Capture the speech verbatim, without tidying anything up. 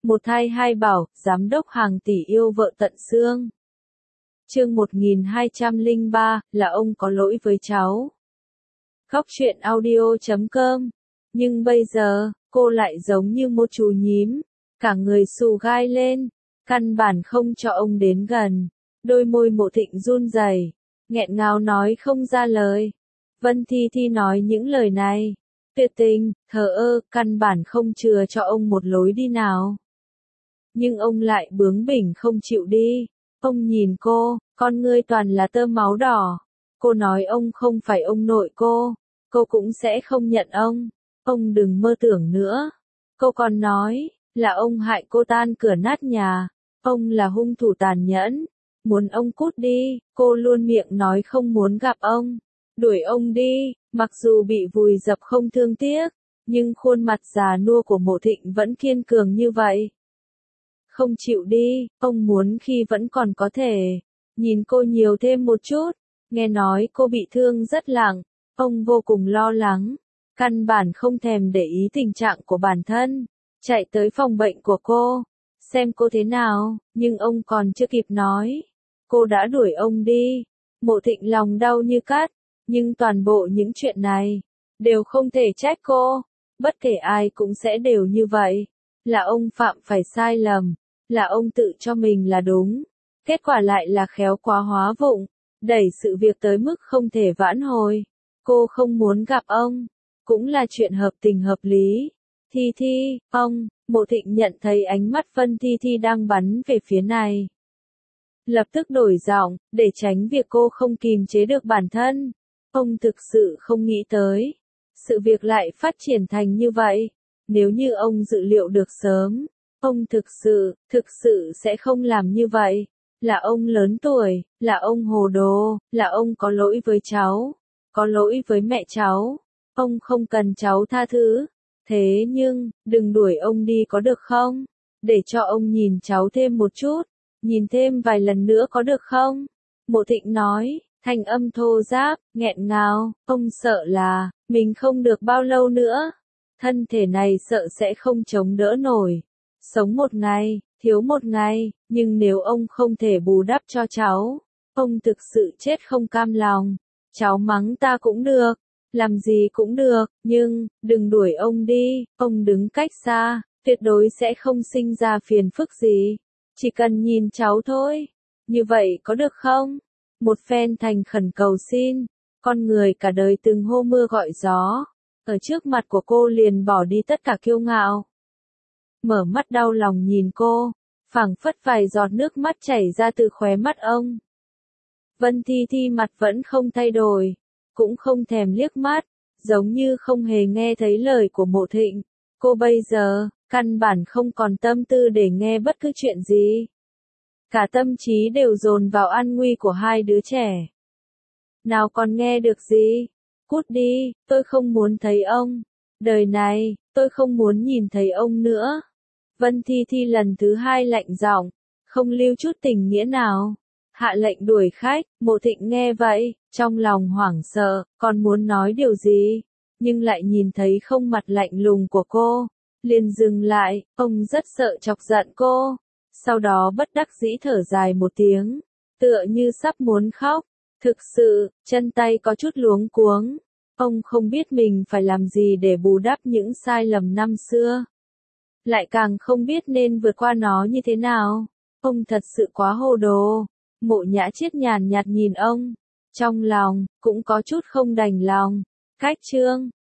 Một thai hai bảo, giám đốc hàng tỷ yêu vợ tận xương. Chương một nghìn hai trăm lẻ ba, là ông có lỗi với cháu. Góc truyện audio chấm com. Nhưng bây giờ, cô lại giống như một chú nhím, cả người xù gai lên, căn bản không cho ông đến gần. Đôi môi Mộ Thịnh run rẩy, nghẹn ngào nói không ra lời. Vân Thi Thi nói những lời này, tuyệt tình, thờ ơ, căn bản không chừa cho ông một lối đi nào. Nhưng ông lại bướng bỉnh không chịu đi. Ông nhìn cô, con ngươi toàn là tơ máu đỏ. Cô nói ông không phải ông nội cô, cô cũng sẽ không nhận ông. Ông đừng mơ tưởng nữa. Cô còn nói, là ông hại cô tan cửa nát nhà. Ông là hung thủ tàn nhẫn. Muốn ông cút đi, cô luôn miệng nói không muốn gặp ông. Đuổi ông đi, mặc dù bị vùi dập không thương tiếc, nhưng khuôn mặt già nua của Mộ Thịnh vẫn kiên cường như vậy. Không chịu đi, ông muốn khi vẫn còn có thể nhìn cô nhiều thêm một chút. Nghe nói cô bị thương rất nặng, ông vô cùng lo lắng, căn bản không thèm để ý tình trạng của bản thân, chạy tới phòng bệnh của cô, xem cô thế nào, nhưng ông còn chưa kịp nói, cô đã đuổi ông đi. Mộ Thịnh lòng đau như cắt, nhưng toàn bộ những chuyện này đều không thể trách cô, bất kể ai cũng sẽ đều như vậy, là ông phạm phải sai lầm, là ông tự cho mình là đúng, kết quả lại là khéo quá hóa vụng, đẩy sự việc tới mức không thể vãn hồi. Cô không muốn gặp ông, cũng là chuyện hợp tình hợp lý. Thi Thi, ông, Mộ Thịnh nhận thấy ánh mắt Vân Thi Thi đang bắn về phía này. Lập tức đổi giọng, để tránh việc cô không kìm chế được bản thân. Ông thực sự không nghĩ tới, sự việc lại phát triển thành như vậy. Nếu như ông dự liệu được sớm, ông thực sự, thực sự sẽ không làm như vậy. Là ông lớn tuổi, là ông hồ đồ, là ông có lỗi với cháu, có lỗi với mẹ cháu. Ông không cần cháu tha thứ. Thế nhưng, đừng đuổi ông đi có được không? Để cho ông nhìn cháu thêm một chút, nhìn thêm vài lần nữa có được không? Mộ Thịnh nói, thanh âm thô ráp, nghẹn ngào, ông sợ là, mình không được bao lâu nữa. Thân thể này sợ sẽ không chống đỡ nổi. Sống một ngày, thiếu một ngày, nhưng nếu ông không thể bù đắp cho cháu, ông thực sự chết không cam lòng. Cháu mắng ta cũng được, làm gì cũng được, nhưng, đừng đuổi ông đi, ông đứng cách xa, tuyệt đối sẽ không sinh ra phiền phức gì. Chỉ cần nhìn cháu thôi, như vậy có được không? Một phen thành khẩn cầu xin, con người cả đời từng hô mưa gọi gió, ở trước mặt của cô liền bỏ đi tất cả kiêu ngạo. Mở mắt đau lòng nhìn cô, phảng phất vài giọt nước mắt chảy ra từ khóe mắt ông. Vân Thi Thi mặt vẫn không thay đổi, cũng không thèm liếc mắt, giống như không hề nghe thấy lời của Mộ Thịnh. Cô bây giờ, căn bản không còn tâm tư để nghe bất cứ chuyện gì. Cả tâm trí đều dồn vào an nguy của hai đứa trẻ. Nào còn nghe được gì? Cút đi, tôi không muốn thấy ông. Đời này, tôi không muốn nhìn thấy ông nữa. Vân Thi Thi lần thứ hai lạnh giọng, không lưu chút tình nghĩa nào. Hạ lệnh đuổi khách. Mộ Thịnh nghe vậy, trong lòng hoảng sợ, còn muốn nói điều gì, nhưng lại nhìn thấy không mặt lạnh lùng của cô, liền dừng lại. Ông rất sợ chọc giận cô, sau đó bất đắc dĩ thở dài một tiếng, tựa như sắp muốn khóc. Thực sự, chân tay có chút luống cuống. Ông không biết mình phải làm gì để bù đắp những sai lầm năm xưa, lại càng không biết nên vượt qua nó như thế nào. Ông thật sự quá hồ đồ. Mộ Nhã Chiết nhàn nhạt nhìn ông, trong lòng cũng có chút không đành lòng. Cách chương